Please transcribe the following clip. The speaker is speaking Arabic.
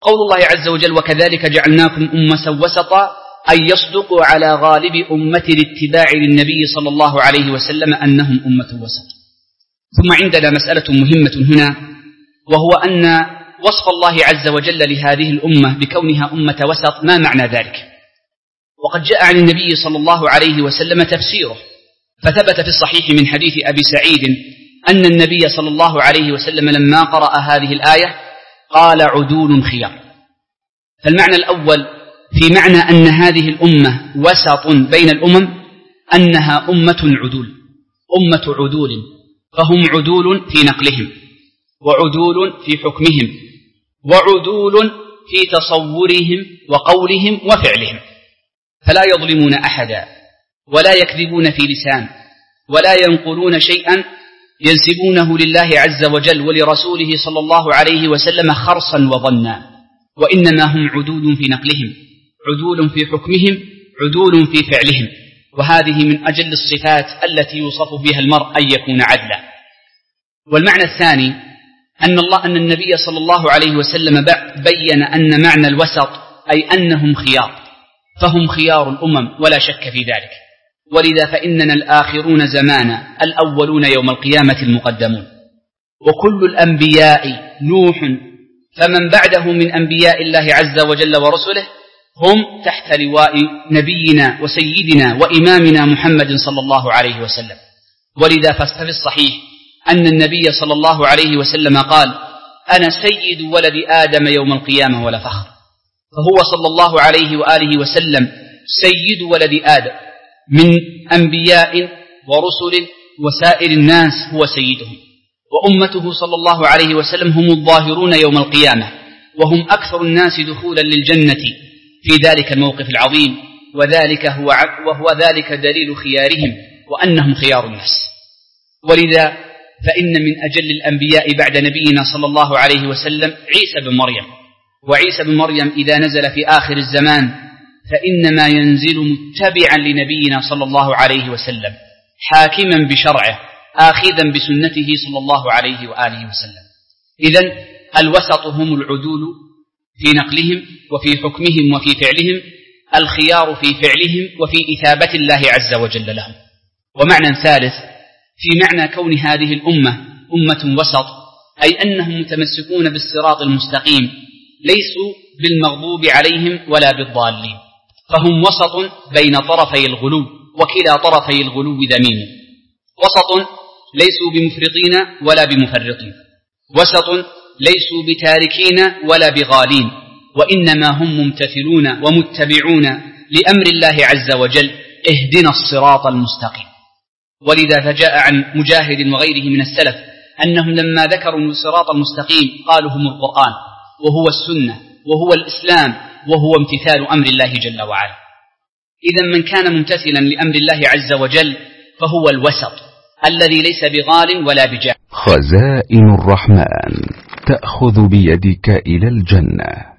قول الله عز وجل: وكذلك جعلناكم أمة وسطا، أن يصدقوا على غالب أمة الاتباع للنبي صلى الله عليه وسلم أنهم أمة وسط. ثم عندنا مسألة مهمة هنا، وهو أن وصف الله عز وجل لهذه الأمة بكونها أمة وسط ما معنى ذلك؟ وقد جاء عن النبي صلى الله عليه وسلم تفسيره، فثبت في الصحيح من حديث أبي سعيد أن النبي صلى الله عليه وسلم لما قرأ هذه الآية قال: عدول خيار. فالمعنى الأول في معنى أن هذه الأمة وسط بين الأمم أنها أمة عدول، أمة عدول، فهم عدول في نقلهم، وعدول في حكمهم، وعدول في تصورهم وقولهم وفعلهم، فلا يظلمون أحدا، ولا يكذبون في لسان، ولا ينقلون شيئا ينسبونه لله عز وجل ولرسوله صلى الله عليه وسلم خرصا وظنا، وإنما هم عدول في نقلهم، عدول في حكمهم، عدول في فعلهم. وهذه من أجل الصفات التي يوصف بها المرء أن يكون عدلا. والمعنى الثاني أن النبي صلى الله عليه وسلم بين أن معنى الوسط أي أنهم خيار، فهم خيار الأمم ولا شك في ذلك. ولذا فإننا الآخرون زمانا، الأولون يوم القيامة المقدمون. وكل الأنبياء نوح، فمن بعده من أنبياء الله عز وجل ورسله هم تحت لواء نبينا وسيدنا وإمامنا محمد صلى الله عليه وسلم. ولذا فاستفي الصحيح أن النبي صلى الله عليه وسلم قال: أنا سيد ولد آدم يوم القيامة ولا فخر. فهو صلى الله عليه وآله وسلم سيد ولد آدم من أنبياء ورسل وسائر الناس، هو سيدهم. وأمته صلى الله عليه وسلم هم الظاهرون يوم القيامة، وهم أكثر الناس دخولا للجنة في ذلك الموقف العظيم، وهو ذلك دليل خيارهم وأنهم خيار الناس. ولذا فإن من أجل الأنبياء بعد نبينا صلى الله عليه وسلم عيسى بن مريم. وعيسى بن مريم إذا نزل في آخر الزمان فإنما ينزل متبعا لنبينا صلى الله عليه وسلم، حاكما بشرعه، آخذا بسنته صلى الله عليه وآله وسلم. إذن الوسط هم العدول في نقلهم وفي حكمهم وفي فعلهم، الخيار في فعلهم وفي إثابة الله عز وجل لهم. ومعنى ثالث في معنى كون هذه الأمة أمة وسط أي أنهم متمسكون بالصراط المستقيم، ليسوا بالمغضوب عليهم ولا بالضالين، فهم وسط بين طرفي الغلو، وكلا طرفي الغلو ذميم. وسط ليسوا بمفرطين ولا بمفرطين، وسط ليسوا بتاركين ولا بغالين، وإنما هم ممتثلون ومتبعون لأمر الله عز وجل: اهدنا الصراط المستقيم. ولذا فجاء عن مجاهد وغيره من السلف أنهم لما ذكروا الصراط المستقيم قالوا هم القرآن، وهو السنة، وهو الإسلام، وهو امتثال أمر الله جل وعلا. إذا من كان ممتثلا لأمر الله عز وجل فهو الوسط الذي ليس بغال ولا بجاه. خزائن الرحمن تأخذ بيدك إلى الجنة.